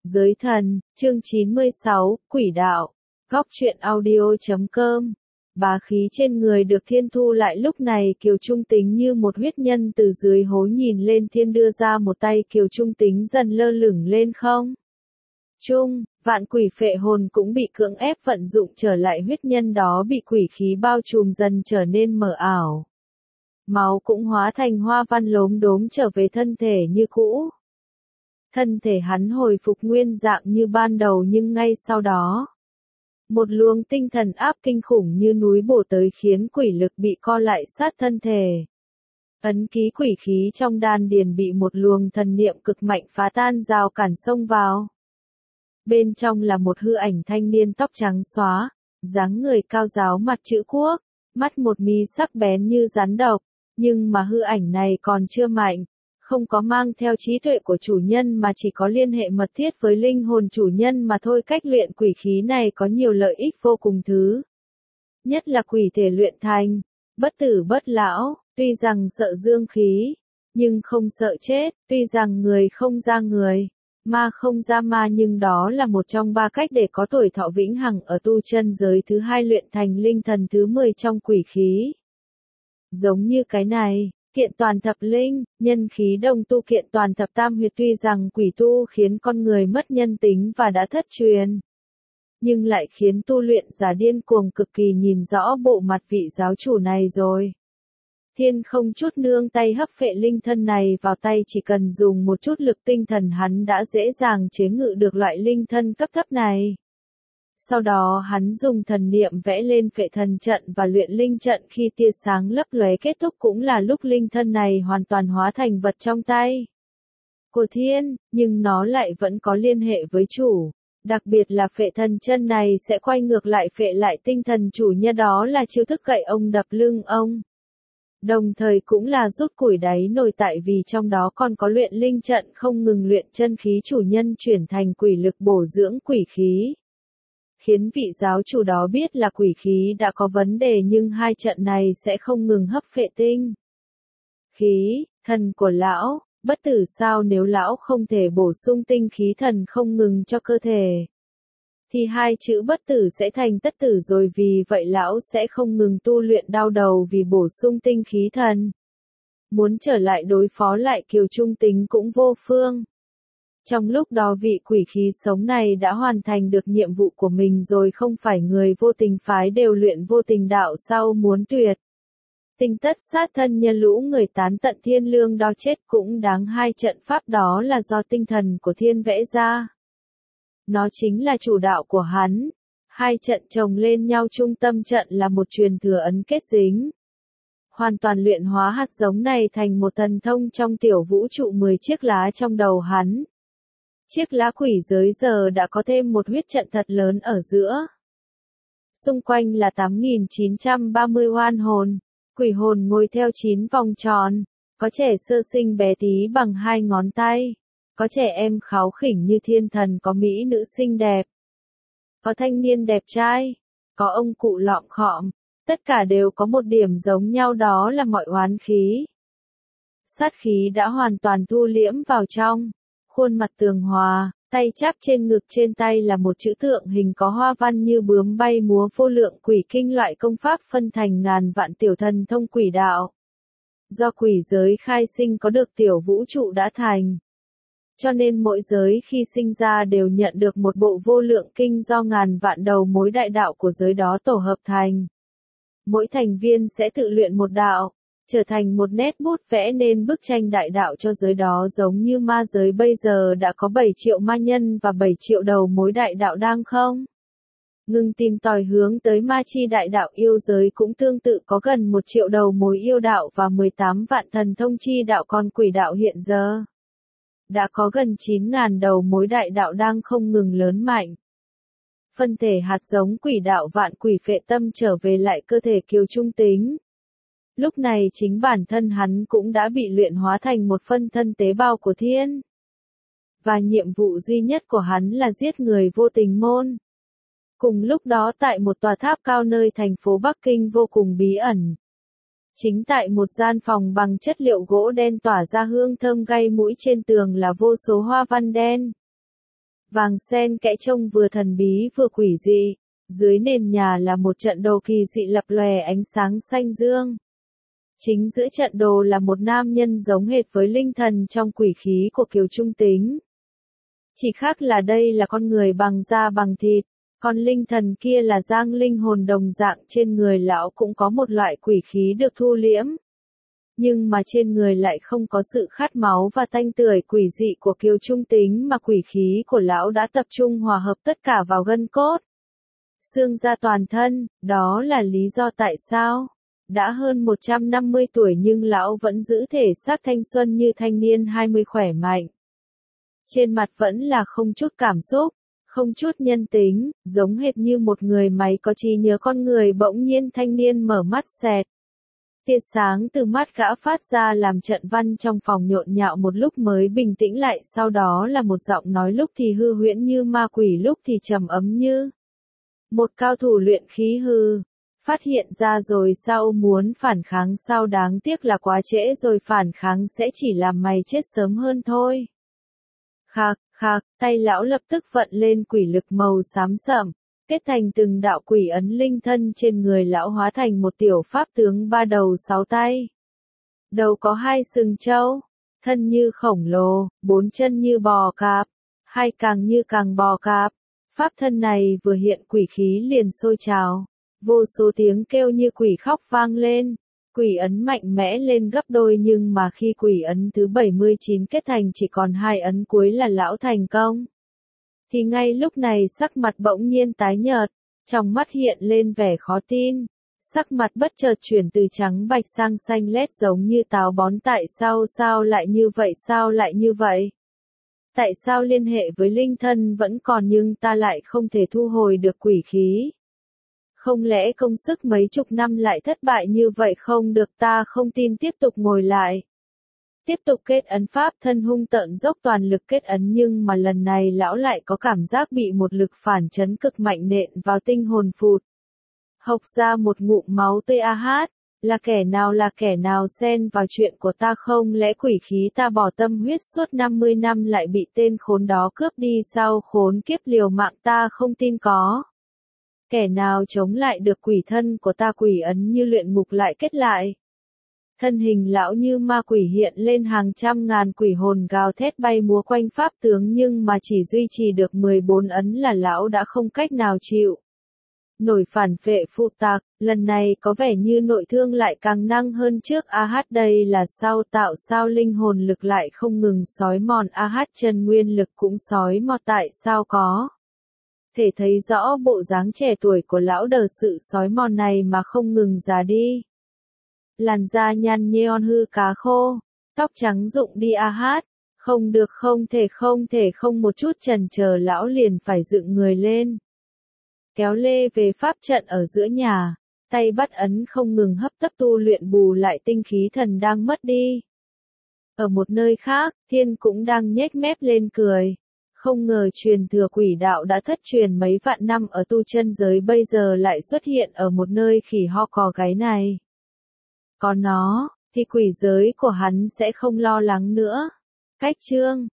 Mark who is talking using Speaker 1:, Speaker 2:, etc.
Speaker 1: Giới thần, chương 96, Quỷ đạo. Góc truyện audio.com. Bá khí trên người được thiên thu lại lúc này Kiều Trung Tính như một huyết nhân từ dưới hố nhìn lên thiên đưa ra một tay Kiều Trung Tính dần lơ lửng lên không. Trung, vạn quỷ phệ hồn cũng bị cưỡng ép vận dụng trở lại huyết nhân đó bị quỷ khí bao trùm dần trở nên mờ ảo. Máu cũng hóa thành hoa văn lốm đốm trở về thân thể như cũ. Thân thể hắn hồi phục nguyên dạng như ban đầu nhưng ngay sau đó. Một luồng tinh thần áp kinh khủng như núi bổ tới khiến quỷ lực bị co lại sát thân thể. Ấn ký quỷ khí trong đan điền bị một luồng thần niệm cực mạnh phá tan rào cản xông vào. Bên trong là một hư ảnh thanh niên tóc trắng xóa, dáng người cao ráo mặt chữ quốc, mắt một mí sắc bén như rắn độc, nhưng mà hư ảnh này còn chưa mạnh. Không có mang theo trí tuệ của chủ nhân mà chỉ có liên hệ mật thiết với linh hồn chủ nhân mà thôi. Cách luyện quỷ khí này có nhiều lợi ích vô cùng thứ. Nhất là quỷ thể luyện thành, bất tử bất lão, tuy rằng sợ dương khí, nhưng không sợ chết, tuy rằng người không ra người, ma không ra ma nhưng đó là một trong ba cách để có tuổi thọ vĩnh hằng ở tu chân giới. Thứ hai luyện thành linh thần thứ 10 trong quỷ khí. Giống như cái này. Kiện toàn thập linh, nhân khí đồng tu kiện toàn thập tam huyệt tuy rằng quỷ tu khiến con người mất nhân tính và đã thất truyền. Nhưng lại khiến tu luyện giả điên cuồng cực kỳ. Nhìn rõ bộ mặt vị giáo chủ này rồi. Thiên không chút nương tay hấp phệ linh thân này vào tay, chỉ cần dùng một chút lực tinh thần hắn đã dễ dàng chế ngự được loại linh thân cấp thấp này. Sau đó hắn dùng thần niệm vẽ lên phệ thần trận và luyện linh trận. Khi tia sáng lấp lóe kết thúc cũng là lúc linh thân này hoàn toàn hóa thành vật trong tay của thiên, nhưng nó lại vẫn có liên hệ với chủ. Đặc biệt là phệ thần chân này sẽ quay ngược lại phệ lại tinh thần chủ nhân, đó là chiêu thức gậy ông đập lưng ông. Đồng thời cũng là rút củi đáy nồi, tại vì trong đó còn có luyện linh trận không ngừng luyện chân khí chủ nhân chuyển thành quỷ lực bổ dưỡng quỷ khí. Khiến vị giáo chủ đó biết là quỷ khí đã có vấn đề nhưng hai trận này sẽ không ngừng hấp phệ tinh khí, thần của lão, bất tử sao nếu lão không thể bổ sung tinh khí thần không ngừng cho cơ thể. Thì hai chữ bất tử sẽ thành tất tử rồi, vì vậy lão sẽ không ngừng tu luyện đau đầu vì bổ sung tinh khí thần. Muốn trở lại đối phó lại Kiều Trung Tính cũng vô phương. Trong lúc đó vị quỷ khí sống này đã hoàn thành được nhiệm vụ của mình rồi, không phải người vô tình phái đều luyện vô tình đạo sao muốn tuyệt. Tình tất sát thân nhân lũ người tán tận thiên lương đao chết cũng đáng. Hai trận pháp đó là do tinh thần của thiên vẽ ra. Nó chính là chủ đạo của hắn. Hai trận chồng lên nhau, trung tâm trận là một truyền thừa ấn kết dính. Hoàn toàn luyện hóa hạt giống này thành một thần thông trong tiểu vũ trụ. 10 chiếc lá trong đầu hắn. Chiếc lá quỷ giới giờ đã có thêm một huyết trận thật lớn ở giữa. Xung quanh là 8.930 oan hồn. Quỷ hồn ngồi theo 9 vòng tròn. Có trẻ sơ sinh bé tí bằng 2 ngón tay. Có trẻ em kháu khỉnh như thiên thần, có mỹ nữ xinh đẹp. Có thanh niên đẹp trai. Có ông cụ lọm khọm. Tất cả đều có một điểm giống nhau, đó là mọi oán khí. Sát khí đã hoàn toàn thu liễm vào trong. Khuôn mặt tường hòa, tay chắp trên ngực, trên tay là một chữ tượng hình có hoa văn như bướm bay múa. Vô lượng quỷ kinh, loại công pháp phân thành ngàn vạn tiểu thần thông quỷ đạo. Do quỷ giới khai sinh có được tiểu vũ trụ đã thành. Cho nên mỗi giới khi sinh ra đều nhận được một bộ vô lượng kinh do ngàn vạn đầu mối đại đạo của giới đó tổ hợp thành. Mỗi thành viên sẽ tự luyện một đạo, trở thành một nét bút vẽ nên bức tranh đại đạo cho giới đó. Giống như ma giới bây giờ đã có 7 triệu ma nhân và 7 triệu đầu mối đại đạo đang không ngừng tìm tòi hướng tới ma chi đại đạo. Yêu giới cũng tương tự, có gần 1 triệu đầu mối yêu đạo và 18 vạn thần thông chi đạo. Còn quỷ đạo hiện giờ đã có gần 9.000 đầu mối đại đạo đang không ngừng lớn mạnh. Phân thể hạt giống quỷ đạo vạn quỷ phệ tâm trở về lại cơ thể Kiều Trung Tính. Lúc này chính bản thân hắn cũng đã bị luyện hóa thành một phân thân tế bào của thiên. Và nhiệm vụ duy nhất của hắn là giết người vô tình môn. Cùng lúc đó tại một tòa tháp cao nơi thành phố Bắc Kinh vô cùng bí ẩn. Chính tại một gian phòng bằng chất liệu gỗ đen tỏa ra hương thơm gây mũi, trên tường là vô số hoa văn đen. Vàng sen kẽ trông vừa thần bí vừa quỷ dị. Dưới nền nhà là một trận đồ kỳ dị lập lòe ánh sáng xanh dương. Chính giữa trận đồ là một nam nhân giống hệt với linh thần trong quỷ khí của Kiều Trung Tính. Chỉ khác là đây là con người bằng da bằng thịt, còn linh thần kia là giang linh hồn đồng dạng. Trên người lão cũng có một loại quỷ khí được thu liễm. Nhưng mà trên người lại không có sự khát máu và tanh tưởi quỷ dị của Kiều Trung Tính, mà quỷ khí của lão đã tập trung hòa hợp tất cả vào gân cốt, xương da toàn thân. Đó là lý do tại sao đã hơn 150 tuổi nhưng lão vẫn giữ thể xác thanh xuân như thanh niên 20 khỏe mạnh. Trên mặt vẫn là không chút cảm xúc, không chút nhân tính, giống hệt như một người máy có trí nhớ con người. Bỗng nhiên thanh niên mở mắt xẹt. Tia sáng từ mắt gã phát ra làm trận văn trong phòng nhộn nhạo một lúc mới bình tĩnh lại, sau đó là một giọng nói lúc thì hư huyễn như ma quỷ, lúc thì trầm ấm như một cao thủ luyện khí. Hừ, phát hiện ra rồi sao? Muốn phản kháng sao? Đáng tiếc là quá trễ rồi, phản kháng sẽ chỉ làm mày chết sớm hơn thôi. Khạc, khạc, tay lão lập tức vận lên quỷ lực màu xám sẫm, kết thành từng đạo quỷ ấn. Linh thân trên người lão hóa thành một tiểu pháp tướng 3 đầu 6 tay. Đầu có 2 sừng trâu, thân như khổng lồ, 4 chân như bò cạp, 2 càng như càng bò cạp. Pháp thân này vừa hiện quỷ khí liền sôi trào, vô số tiếng kêu như quỷ khóc vang lên. Quỷ ấn mạnh mẽ lên gấp đôi, nhưng mà khi quỷ ấn thứ 79 kết thành chỉ còn 2 ấn cuối là lão thành công. Thì ngay lúc này sắc mặt bỗng nhiên tái nhợt, trong mắt hiện lên vẻ khó tin. Sắc mặt bất chợt chuyển từ trắng bạch sang xanh lét giống như táo bón. Tại sao lại như vậy? Sao lại như vậy? Tại sao liên hệ với linh thân vẫn còn nhưng ta lại không thể thu hồi được quỷ khí? Không lẽ công sức mấy chục năm lại thất bại như vậy? Không được, ta không tin. Tiếp tục ngồi lại. Tiếp tục kết ấn. Pháp thân hung tợn dốc toàn lực kết ấn, nhưng mà lần này lão lại có cảm giác bị một lực phản chấn cực mạnh nện vào tinh hồn, phụt hộc ra một ngụm máu tươi. Là kẻ nào xen vào chuyện của ta? Không lẽ quỷ khí ta bỏ tâm huyết suốt 50 năm lại bị tên khốn đó cướp đi sao? Khốn kiếp, liều mạng ta không tin có kẻ nào chống lại được quỷ thân của ta. Quỷ ấn như luyện ngục lại kết lại. Thân hình lão như ma quỷ hiện lên, hàng trăm ngàn quỷ hồn gào thét bay múa quanh pháp tướng, nhưng mà chỉ duy trì được 14 ấn là lão đã không cách nào chịu nổi. Phản phệ phụ tạc, lần này có vẻ như nội thương lại càng năng hơn trước. Đây là sao? Tạo sao linh hồn lực lại không ngừng xói mòn? Chân nguyên lực cũng xói mọt. Tại sao? Có thể thấy rõ bộ dáng trẻ tuổi của lão đờ sự xói mòn này mà không ngừng già đi. Làn da nhăn nheo hư cá khô, tóc trắng rụng đi. Không được, không thể. Không một chút chần chờ lão liền phải dựng người lên, kéo lê về pháp trận ở giữa nhà, tay bắt ấn không ngừng hấp tấp tu luyện bù lại tinh khí thần đang mất đi. Ở một nơi khác, Thiên cũng đang nhếch mép lên cười. Không ngờ truyền thừa quỷ đạo đã thất truyền mấy vạn năm ở tu chân giới bây giờ lại xuất hiện ở một nơi khỉ ho cò gáy này. Có nó, thì quỷ giới của hắn sẽ không lo lắng nữa. Cách chương